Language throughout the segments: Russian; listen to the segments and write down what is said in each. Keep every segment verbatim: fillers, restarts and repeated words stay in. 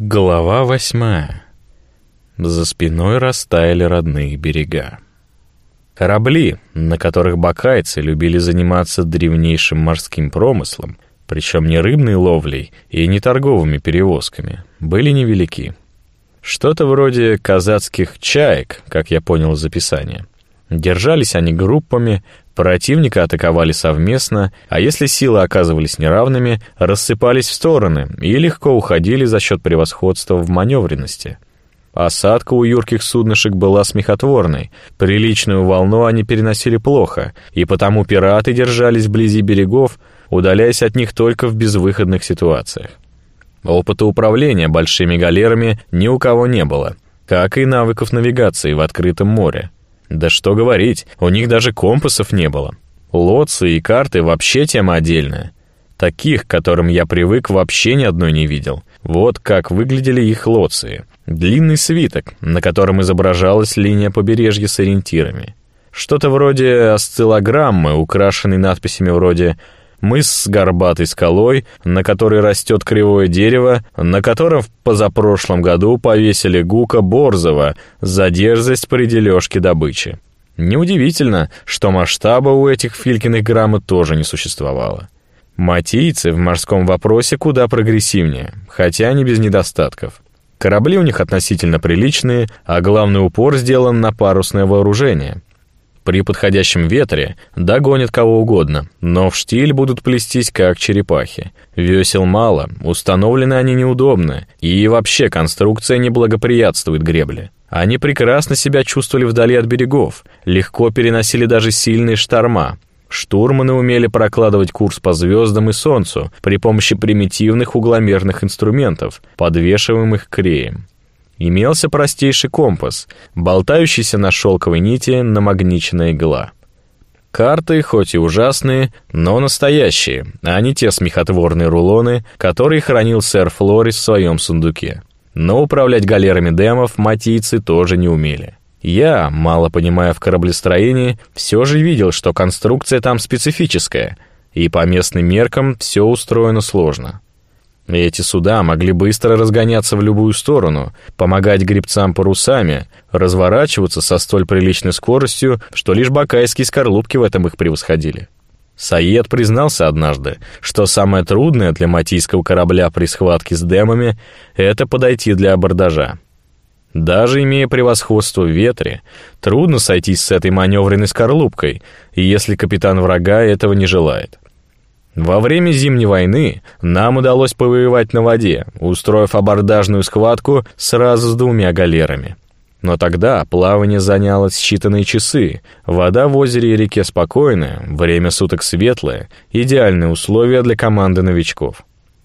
Глава восьмая. За спиной растаяли родные берега. Корабли, на которых бакайцы любили заниматься древнейшим морским промыслом, причем не рыбной ловлей и не торговыми перевозками, были невелики. Что-то вроде казацких чаек, как я понял из описания. Держались они группами, противника атаковали совместно, а если силы оказывались неравными, рассыпались в стороны и легко уходили за счет превосходства в маневренности. Осадка у юрких суднышек была смехотворной, приличную волну они переносили плохо, и потому пираты держались вблизи берегов, удаляясь от них только в безвыходных ситуациях. Опыта управления большими галерами ни у кого не было, как и навыков навигации в открытом море. Да что говорить, у них даже компасов не было. Лоции и карты вообще тема отдельная. Таких, к которым я привык, вообще ни одной не видел. Вот как выглядели их лоции. Длинный свиток, на котором изображалась линия побережья с ориентирами. Что-то вроде осциллограммы, украшенной надписями вроде «Мыс с горбатой скалой, на которой растет кривое дерево, на котором в позапрошлом году повесили Гука Борзова за дерзость при дележке добычи». Неудивительно, что масштаба у этих Филькиных грамот тоже не существовало. Матийцы в морском вопросе куда прогрессивнее, хотя не без недостатков. Корабли у них относительно приличные, а главный упор сделан на парусное вооружение. При подходящем ветре догонят кого угодно, но в штиль будут плестись как черепахи. Весел мало, установлены они неудобно, и вообще конструкция не благоприятствует гребле. Они прекрасно себя чувствовали вдали от берегов, легко переносили даже сильные шторма. Штурманы умели прокладывать курс по звездам и солнцу при помощи примитивных угломерных инструментов, подвешиваемых к реям. Имелся простейший компас, болтающийся на шелковой нити намагниченная игла. Карты, хоть и ужасные, но настоящие, а не те смехотворные рулоны, которые хранил сэр Флорис в своем сундуке. Но управлять галерами демов матийцы тоже не умели. Я, мало понимая в кораблестроении, все же видел, что конструкция там специфическая, и по местным меркам все устроено сложно. Эти суда могли быстро разгоняться в любую сторону, помогать гребцам парусами, разворачиваться со столь приличной скоростью, что лишь бакайские скорлупки в этом их превосходили. Саед признался однажды, что самое трудное для матийского корабля при схватке с демами — это подойти для абордажа. Даже имея превосходство в ветре, трудно сойтись с этой маневренной скорлупкой, если капитан врага этого не желает. Во время Зимней войны нам удалось повоевать на воде, устроив абордажную схватку сразу с двумя галерами. Но тогда плавание заняло считанные часы, вода в озере и реке спокойная, время суток светлое, идеальные условия для команды новичков.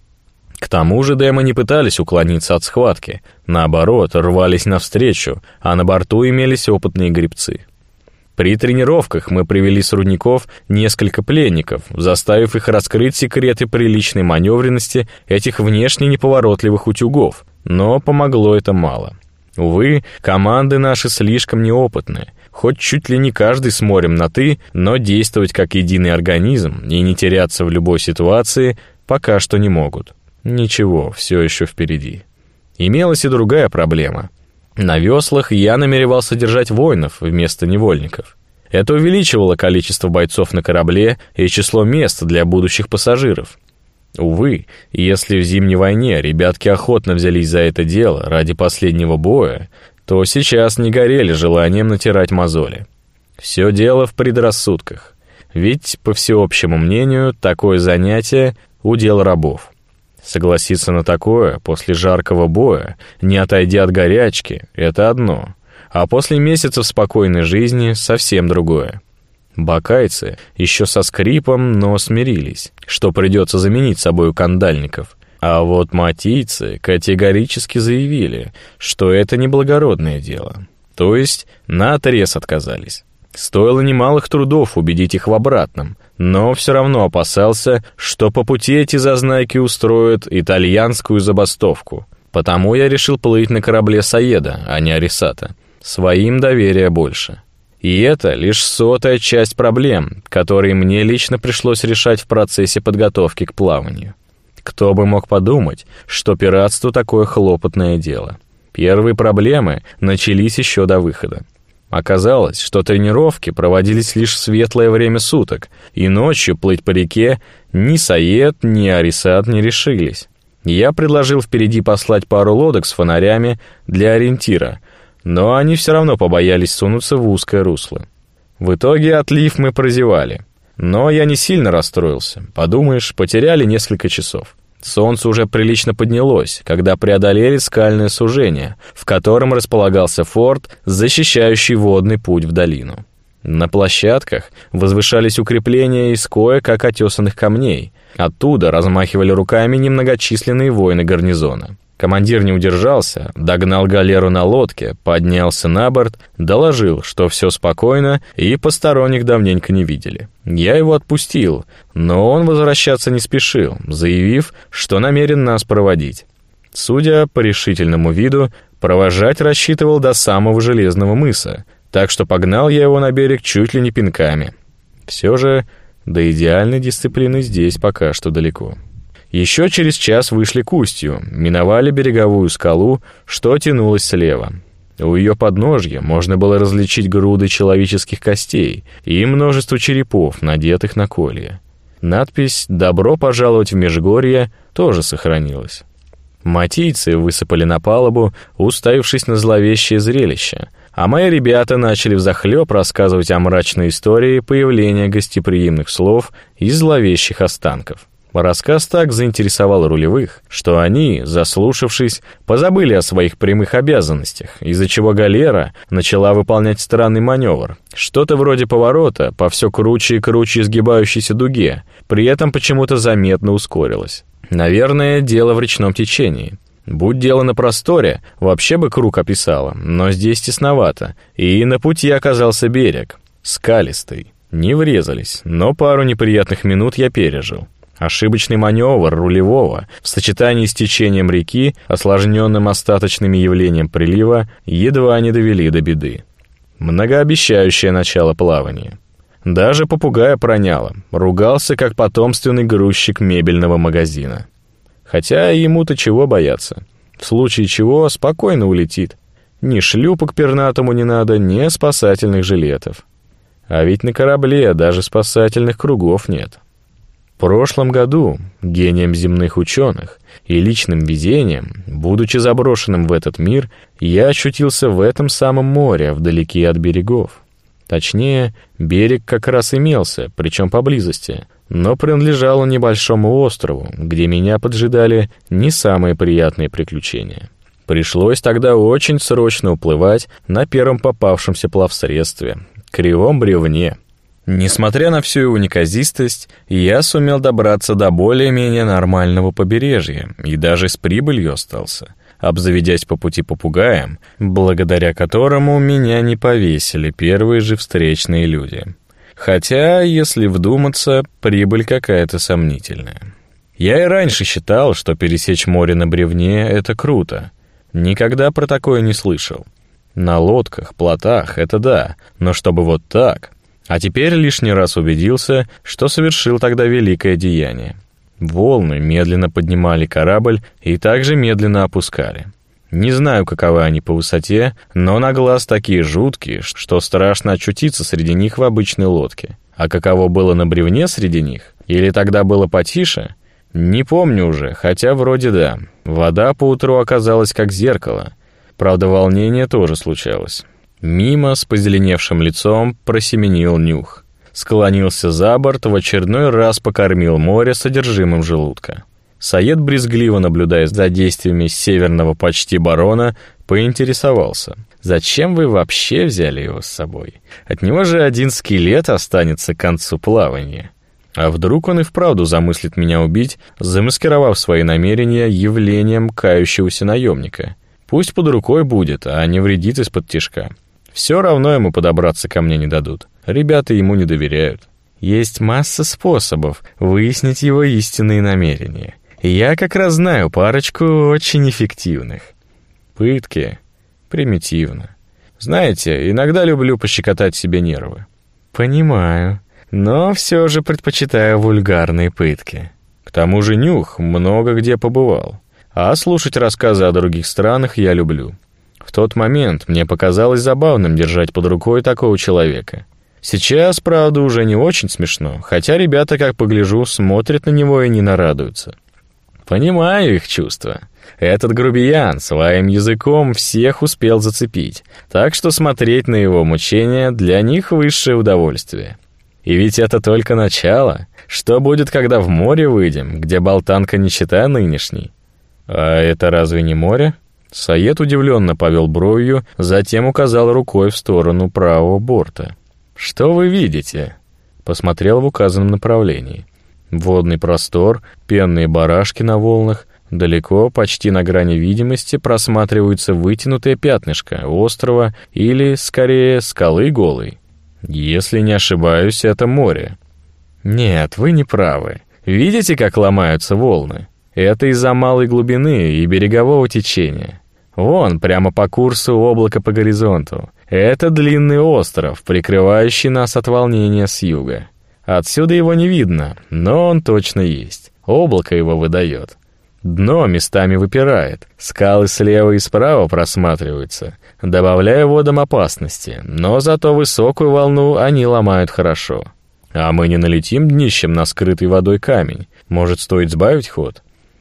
К тому же демы не пытались уклониться от схватки, наоборот, рвались навстречу, а на борту имелись опытные гребцы. При тренировках мы привели с рудников несколько пленников, заставив их раскрыть секреты приличной маневренности этих внешне неповоротливых утюгов, но помогло это мало. Увы, команды наши слишком неопытные, хоть чуть ли не каждый с морем на «ты», но действовать как единый организм и не теряться в любой ситуации пока что не могут. Ничего, все еще впереди. Имелась и другая проблема. На веслах я намеревался держать воинов вместо невольников. Это увеличивало количество бойцов на корабле и число мест для будущих пассажиров. Увы, если в Зимней войне ребятки охотно взялись за это дело ради последнего боя, то сейчас не горели желанием натирать мозоли. Все дело в предрассудках. Ведь, по всеобщему мнению, такое занятие — удел рабов. Согласиться на такое после жаркого боя, не отойдя от горячки, это одно, а после месяцев спокойной жизни совсем другое. Бакайцы еще со скрипом, но смирились, что придется заменить собою кандальников, а вот матийцы категорически заявили, что это не благородное дело, то есть наотрез отказались. Стоило немалых трудов убедить их в обратном, но все равно опасался, что по пути эти зазнайки устроят итальянскую забастовку. Потому я решил плыть на корабле Саеда, а не Арисата. Своим доверия больше. И это лишь сотая часть проблем, которые мне лично пришлось решать в процессе подготовки к плаванию. Кто бы мог подумать, что пиратство такое хлопотное дело. Первые проблемы начались еще до выхода. Оказалось, что тренировки проводились лишь в светлое время суток, и ночью плыть по реке ни Саед, ни Арисат не решились. Я предложил впереди послать пару лодок с фонарями для ориентира, но они все равно побоялись сунуться в узкое русло. В итоге отлив мы прозевали. Но я не сильно расстроился. Подумаешь, потеряли несколько часов. Солнце уже прилично поднялось, когда преодолели скальное сужение, в котором располагался форт, защищающий водный путь в долину. На площадках возвышались укрепления из кое-как отесанных камней. Оттуда размахивали руками немногочисленные воины гарнизона. Командир не удержался, догнал галеру на лодке, поднялся на борт, доложил, что все спокойно и посторонних давненько не видели. Я его отпустил, но он возвращаться не спешил, заявив, что намерен нас проводить. Судя по решительному виду, провожать рассчитывал до самого Железного мыса, так что погнал я его на берег чуть ли не пинками. Все же до идеальной дисциплины здесь пока что далеко. Еще через час вышли к устью, миновали береговую скалу, что тянулась слева. У ее подножья можно было различить груды человеческих костей и множество черепов, надетых на колья. Надпись «Добро пожаловать в Межгорье» тоже сохранилась. Матийцы высыпали на палубу, уставившись на зловещее зрелище, а мои ребята начали взахлеб рассказывать о мрачной истории появления гостеприимных слов и зловещих останков. Рассказ так заинтересовал рулевых, что они, заслушавшись, позабыли о своих прямых обязанностях, из-за чего галера начала выполнять странный маневр, что-то вроде поворота по все круче и круче изгибающейся дуге, при этом почему-то заметно ускорилась. Наверное, дело в речном течении. Будь дело на просторе, вообще бы круг описало, но здесь тесновато, и на пути оказался берег, скалистый. Не врезались, но пару неприятных минут я пережил. Ошибочный маневр рулевого в сочетании с течением реки, осложненным остаточными явлением прилива, едва не довели до беды. Многообещающее начало плавания. Даже попугая проняло, ругался как потомственный грузчик мебельного магазина. Хотя ему-то чего бояться? В случае чего спокойно улетит. Ни шлюпок пернатому не надо, ни спасательных жилетов. А ведь на корабле даже спасательных кругов нет. В прошлом году гением земных ученых и личным везением, будучи заброшенным в этот мир, я очутился в этом самом море, вдалеке от берегов. Точнее, берег как раз имелся, причем поблизости, но принадлежал он небольшому острову, где меня поджидали не самые приятные приключения. Пришлось тогда очень срочно уплывать на первом попавшемся плавсредстве — кривом бревне. Несмотря на всю его неказистость, я сумел добраться до более-менее нормального побережья и даже с прибылью остался, обзаведясь по пути попугаем, благодаря которому меня не повесили первые же встречные люди. Хотя, если вдуматься, прибыль какая-то сомнительная. Я и раньше считал, что пересечь море на бревне — это круто. Никогда про такое не слышал. На лодках, плотах — это да, но чтобы вот так... А теперь лишний раз убедился, что совершил тогда великое деяние. Волны медленно поднимали корабль и также медленно опускали. Не знаю, каковы они по высоте, но на глаз такие жуткие, что страшно очутиться среди них в обычной лодке. А каково было на бревне среди них? Или тогда было потише? Не помню уже, хотя вроде да. Вода поутру оказалась как зеркало. Правда, волнение тоже случалось. Мимо с позеленевшим лицом просеменил Нюх. Склонился за борт, в очередной раз покормил море содержимым желудка. Саед, брезгливо наблюдая за действиями северного почти барона, поинтересовался: «Зачем вы вообще взяли его с собой? От него же один скелет останется к концу плавания». А вдруг он и вправду замыслит меня убить, замаскировав свои намерения явлением кающегося наемника? Пусть под рукой будет, а не вредит из-под тишка. Все равно ему подобраться ко мне не дадут. Ребята ему не доверяют. Есть масса способов выяснить его истинные намерения. Я как раз знаю парочку очень эффективных. Пытки. Примитивно. Знаете, иногда люблю пощекотать себе нервы. Понимаю. Но все же предпочитаю вульгарные пытки. тому же нюх много где побывал. А слушать рассказы о других странах я люблю. В тот момент мне показалось забавным держать под рукой такого человека. Сейчас, правда, уже не очень смешно, хотя ребята, как погляжу, смотрят на него и не нарадуются. Понимаю их чувства. Этот грубиян своим языком всех успел зацепить, так что смотреть на его мучения для них высшее удовольствие. И ведь это только начало. Что будет, когда в море выйдем, где болтанка не чета нынешней? А это разве не море? Саед удивленно повел бровью, затем указал рукой в сторону правого борта. «Что вы видите?» Посмотрел в указанном направлении. Водный простор, пенные барашки на волнах. Далеко, почти на грани видимости, просматриваются вытянутые пятнышко острова или, скорее, скалы голой. Если не ошибаюсь, это море. Нет, вы не правы. Видите, как ломаются волны? Это из-за малой глубины и берегового течения. Вон, прямо по курсу облака по горизонту. Это длинный остров, прикрывающий нас от волнения с юга. Отсюда его не видно, но он точно есть. Облако его выдает. Дно местами выпирает, скалы слева и справа просматриваются, добавляя водам опасности, но зато высокую волну они ломают хорошо. А мы не налетим днищем на скрытый водой камень. Может, стоит сбавить ход?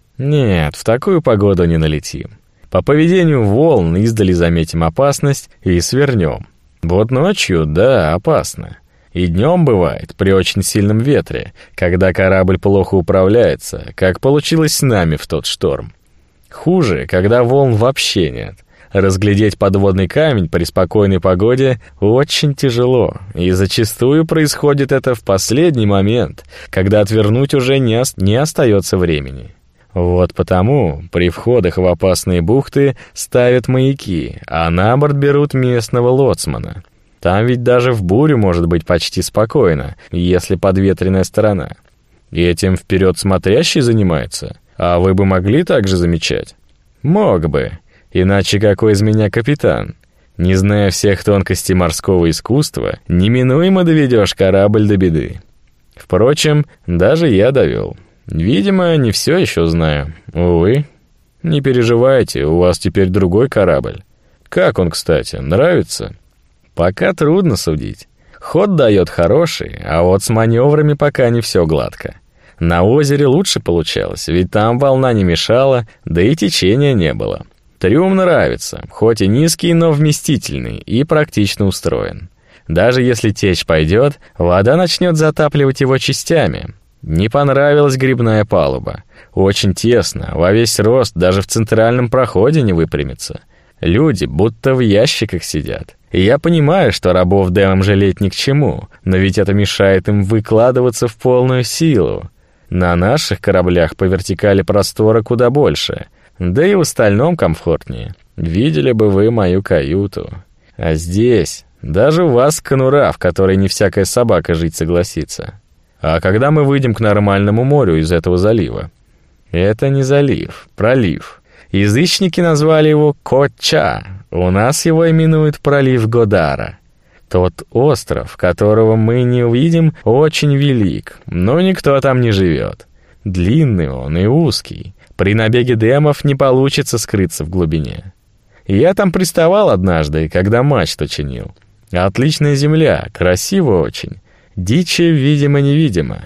Нет, в такую погоду не налетим. По поведению волн издали заметим опасность и свернем. Вот ночью, да, опасно. И днем бывает, при очень сильном ветре, когда корабль плохо управляется, как получилось с нами в тот шторм. Хуже, когда волн вообще нет. Разглядеть подводный камень при спокойной погоде очень тяжело, и зачастую происходит это в последний момент, когда отвернуть уже не, ост- не остается времени. Вот потому при входах в опасные бухты ставят маяки, а на борт берут местного лоцмана. Там ведь даже в бурю может быть почти спокойно, если подветренная сторона. И этим вперед смотрящий занимается, а вы бы могли так же замечать? Мог бы, иначе какой из меня капитан? Не зная всех тонкостей морского искусства, неминуемо доведешь корабль до беды. Впрочем, даже я довел. Видимо, не все еще знаю. Увы. Не переживайте, у вас теперь другой корабль. Как он, кстати, нравится? Пока трудно судить. Ход дает хороший, а вот с маневрами пока не все гладко. На озере лучше получалось, ведь там волна не мешала, да и течения не было. Трюм нравится, хоть и низкий, но вместительный и практично устроен. Даже если течь пойдет, вода начнет затапливать его частями. Не понравилась грибная палуба. Очень тесно, во весь рост, даже в центральном проходе не выпрямится. Люди будто в ящиках сидят. И я понимаю, что рабов демам жалеть ни к чему, но ведь это мешает им выкладываться в полную силу. На наших кораблях по вертикали простора куда больше, да и в остальном комфортнее. Видели бы вы мою каюту. А здесь даже у вас конура, в которой не всякая собака жить согласится. А когда мы выйдем к нормальному морю из этого залива? Это не залив, пролив. Язычники назвали его Коча, у нас его именуют пролив Годара. Тот остров, которого мы не увидим, очень велик, но никто там не живет. Длинный он и узкий, при набеге демов не получится скрыться в глубине. Я там приставал однажды, когда мачту чинил. Отличная земля, красиво очень. Дичи, видимо-невидимо.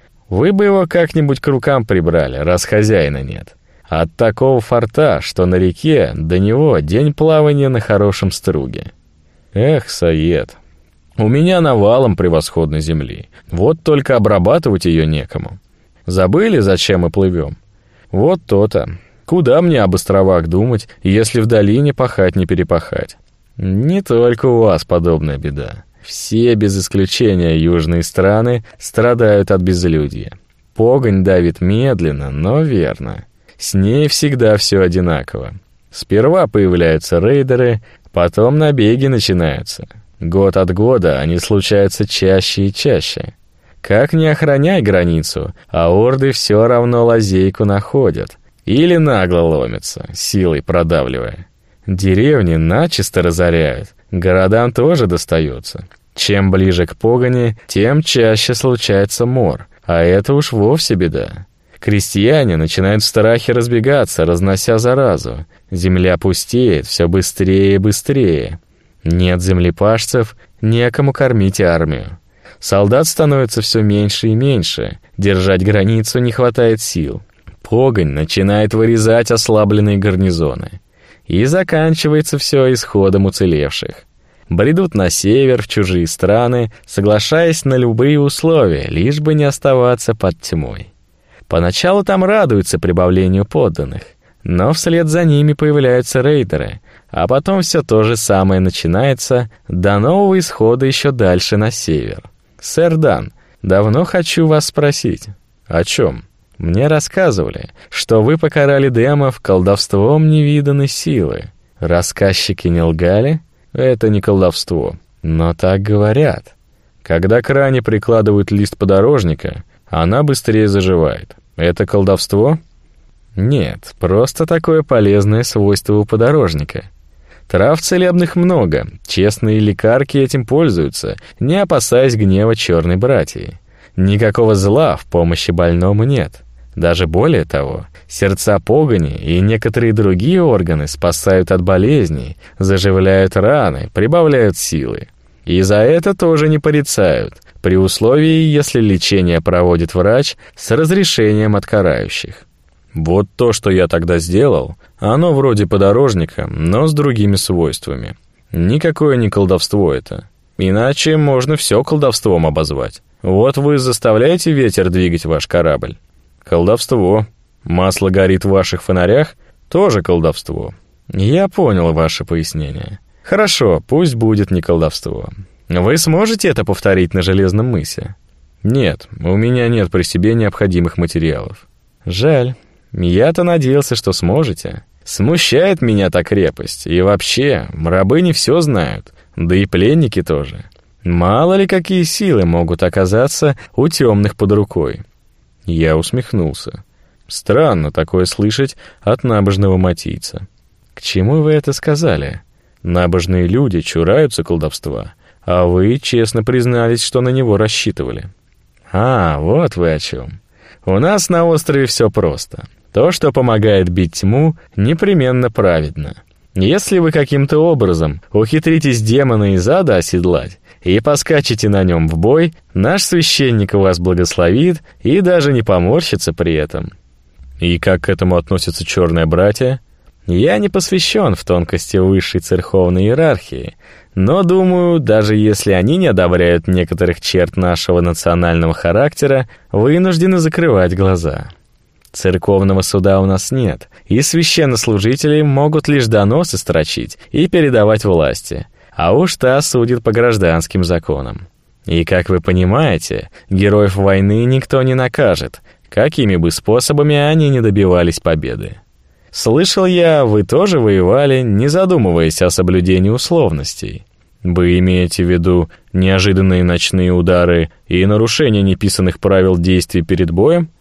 Вы бы его как-нибудь к рукам прибрали, раз хозяина нет. От такого форта, что на реке, до него день плавания на хорошем струге. Эх, Саед, у меня навалом превосходной земли. Вот только обрабатывать ее некому. Забыли, зачем мы плывем? Вот то-то. Куда мне об островах думать, если в долине пахать не перепахать? Не только у вас подобная беда. Все, без исключения южные страны, страдают от безлюдья. Погонь давит медленно, но верно. С ней всегда все одинаково. Сперва появляются рейдеры, потом набеги начинаются. Год от года они случаются чаще и чаще. Как ни охраняй границу, а орды все равно лазейку находят. Или нагло ломятся, силой продавливая. Деревни начисто разоряют, городам тоже достается. Чем ближе к погони, тем чаще случается мор, а это уж вовсе беда. Крестьяне начинают в страхе разбегаться, разнося заразу. Земля пустеет все быстрее и быстрее. Нет землепашцев, некому кормить армию. Солдат становится все меньше и меньше, держать границу не хватает сил. Погонь начинает вырезать ослабленные гарнизоны. И заканчивается все исходом уцелевших. Бредут на север, в чужие страны, соглашаясь на любые условия, лишь бы не оставаться под тьмой. Поначалу там радуются прибавлению подданных, но вслед за ними появляются рейдеры, а потом все то же самое начинается до нового исхода еще дальше на север. «Сэр Дан, давно хочу вас спросить». «О чем?» «Мне рассказывали, что вы покарали демов колдовством невиданной силы. Рассказчики не лгали?» «Это не колдовство, но так говорят. Когда к ране прикладывают лист подорожника, она быстрее заживает. Это колдовство?» «Нет, просто такое полезное свойство у подорожника. Трав целебных много, честные лекарки этим пользуются, не опасаясь гнева черной братьи. Никакого зла в помощи больному нет. Даже более того, сердца погони и некоторые другие органы спасают от болезней, заживляют раны, прибавляют силы. И за это тоже не порицают, при условии, если лечение проводит врач с разрешением от карающих. Вот то, что я тогда сделал, оно вроде подорожника, но с другими свойствами. Никакое не колдовство это. Иначе можно все колдовством обозвать. Вот вы заставляете ветер двигать ваш корабль. Колдовство. Масло горит в ваших фонарях. Тоже колдовство. Я понял ваше пояснение. Хорошо, пусть будет не колдовство. Вы сможете это повторить на Железном мысе? Нет, у меня нет при себе необходимых материалов. Жаль. Я-то надеялся, что сможете. Смущает меня та крепость. И вообще, рабы не все знают. Да и пленники тоже. Мало ли какие силы могут оказаться у темных под рукой. Я усмехнулся. Странно такое слышать от набожного матийца. К чему вы это сказали? Набожные люди чураются колдовства, а вы честно признались, что на него рассчитывали. А, вот вы о чем. У нас на острове все просто. То, что помогает бить тьму, непременно праведно. Если вы каким-то образом ухитритесь демона из ада оседлать и поскачете на нем в бой, наш священник вас благословит и даже не поморщится при этом. И как к этому относятся черные братья? Я не посвящен в тонкости высшей церковной иерархии, но думаю, даже если они не одобряют некоторых черт нашего национального характера, вынуждены закрывать глаза. Церковного суда у нас нет, и священнослужители могут лишь доносы строчить и передавать власти, а уж та судит по гражданским законам. И, как вы понимаете, героев войны никто не накажет, какими бы способами они ни добивались победы. Слышал я, вы тоже воевали, не задумываясь о соблюдении условностей. Вы имеете в виду неожиданные ночные удары и нарушение неписанных правил действий перед боем?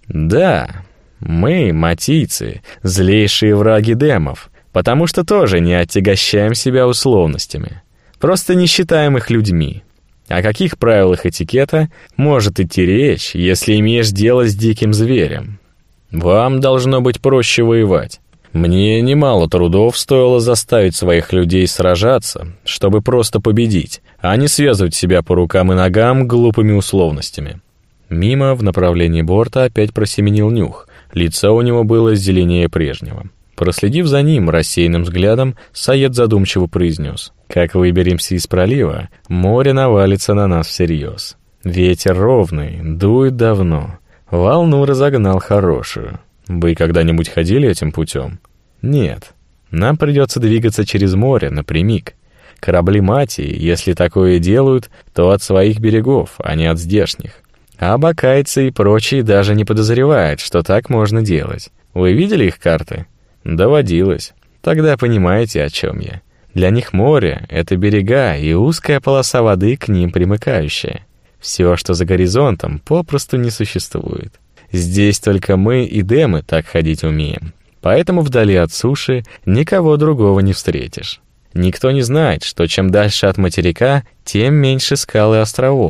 Да, мы, матийцы, злейшие враги демов, потому что тоже не отягощаем себя условностями. Просто не считаем их людьми. О каких правилах этикета может идти речь, если имеешь дело с диким зверем? Вам должно быть проще воевать. Мне немало трудов стоило заставить своих людей сражаться, чтобы просто победить, а не связывать себя по рукам и ногам глупыми условностями. Мимо в направлении борта опять просеменил Нюх. Лицо у него было зеленее прежнего. Проследив за ним рассеянным взглядом, Саед задумчиво произнес: «Как выберемся из пролива, море навалится на нас всерьез. Ветер ровный, дует давно. Волну разогнал хорошую. Вы когда-нибудь ходили этим путем?» «Нет. Нам придется двигаться через море напрямик. Корабли Матии, если такое делают, то от своих берегов, а не от здешних. А бакайцы и прочие даже не подозревают, что так можно делать. Вы видели их карты?» «Доводилось. Тогда понимаете, о чем я. Для них море — это берега и узкая полоса воды к ним примыкающая. Все, что за горизонтом, попросту не существует. Здесь только мы и демы так ходить умеем. Поэтому вдали от суши никого другого не встретишь. Никто не знает, что чем дальше от материка, тем меньше скал и островов,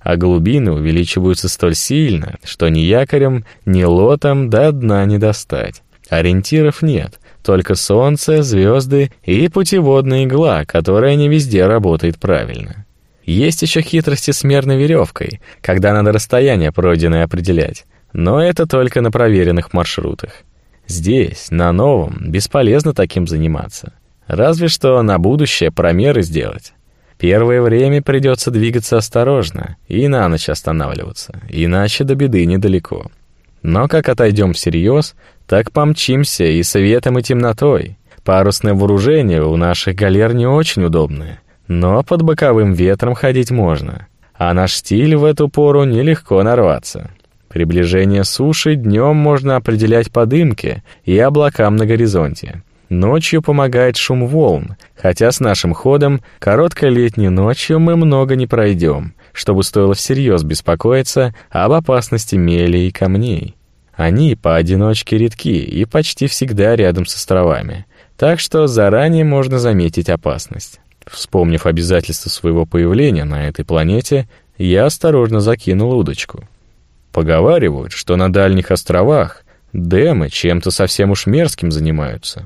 а глубины увеличиваются столь сильно, что ни якорем, ни лотом до дна не достать. Ориентиров нет, только солнце, звезды и путеводная игла, которая не везде работает правильно. Есть еще хитрости с мерной веревкой, когда надо расстояние пройденное определять, но это только на проверенных маршрутах. Здесь, на новом, бесполезно таким заниматься. Разве что на будущее промеры сделать. Первое время придется двигаться осторожно и на ночь останавливаться, иначе до беды недалеко. Но как отойдем всерьез, так помчимся и светом, и темнотой. Парусное вооружение у наших галер не очень удобное, но под боковым ветром ходить можно, а на штиль в эту пору нелегко нарваться. Приближение суши днем можно определять по дымке и облакам на горизонте. Ночью помогает шум волн, хотя с нашим ходом короткой летней ночью мы много не пройдем, чтобы стоило всерьез беспокоиться об опасности мели и камней. Они поодиночке редки и почти всегда рядом с островами, так что заранее можно заметить опасность. Вспомнив обязательства своего появления на этой планете, я осторожно закинул удочку. Поговаривают, что на дальних островах демы чем-то совсем уж мерзким занимаются.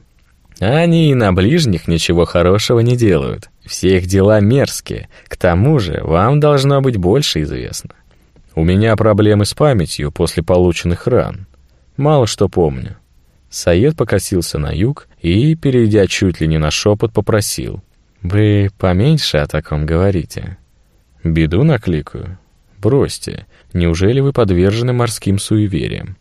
Они и на ближних ничего хорошего не делают. Все их дела мерзкие. К тому же вам должно быть больше известно. У меня проблемы с памятью после полученных ран. Мало что помню. Саед покосился на юг и, перейдя чуть ли не на шепот, попросил: «Вы поменьше о таком говорите». «Беду накликаю? Бросьте. Неужели вы подвержены морским суевериям?»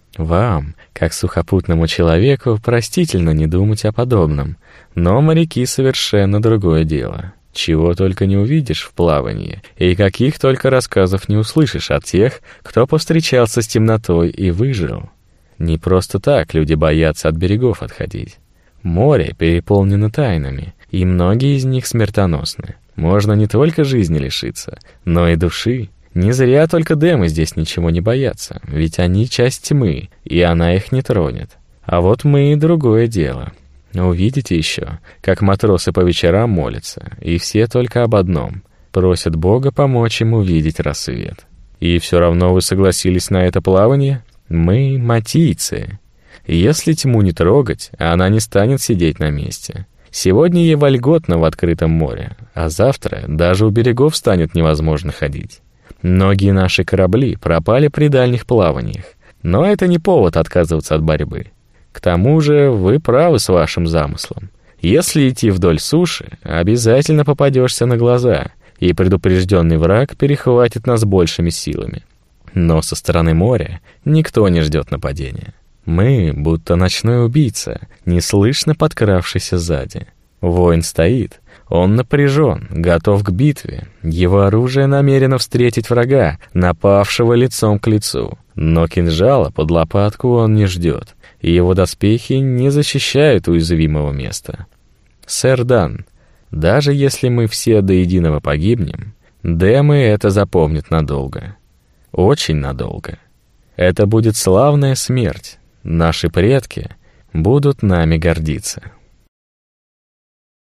«Вам, как сухопутному человеку, простительно не думать о подобном, но моряки совершенно другое дело. Чего только не увидишь в плавании, и каких только рассказов не услышишь от тех, кто повстречался с темнотой и выжил. Не просто так люди боятся от берегов отходить. Море переполнено тайнами, и многие из них смертоносны. Можно не только жизни лишиться, но и души. Не зря только демы здесь ничего не боятся, ведь они часть тьмы, и она их не тронет. А вот мы — другое дело. Увидите еще, как матросы по вечерам молятся, и все только об одном — просят Бога помочь им увидеть рассвет. И все равно вы согласились на это плавание? Мы — матийцы. Если тьму не трогать, она не станет сидеть на месте. Сегодня ей вольготно в открытом море, а завтра даже у берегов станет невозможно ходить. Многие наши корабли пропали при дальних плаваниях, но это не повод отказываться от борьбы. К тому же вы правы с вашим замыслом. Если идти вдоль суши, обязательно попадешься на глаза, и предупрежденный враг перехватит нас большими силами. Но со стороны моря никто не ждет нападения. Мы, будто ночной убийца, неслышно подкравшийся сзади. Воин стоит, он напряжен, готов к битве. Его оружие намерено встретить врага, напавшего лицом к лицу. Но кинжала под лопатку он не ждет, и его доспехи не защищают уязвимого места. Сэр Дан, даже если мы все до единого погибнем, демы это запомнят надолго. Очень надолго. Это будет славная смерть. Наши предки будут нами гордиться.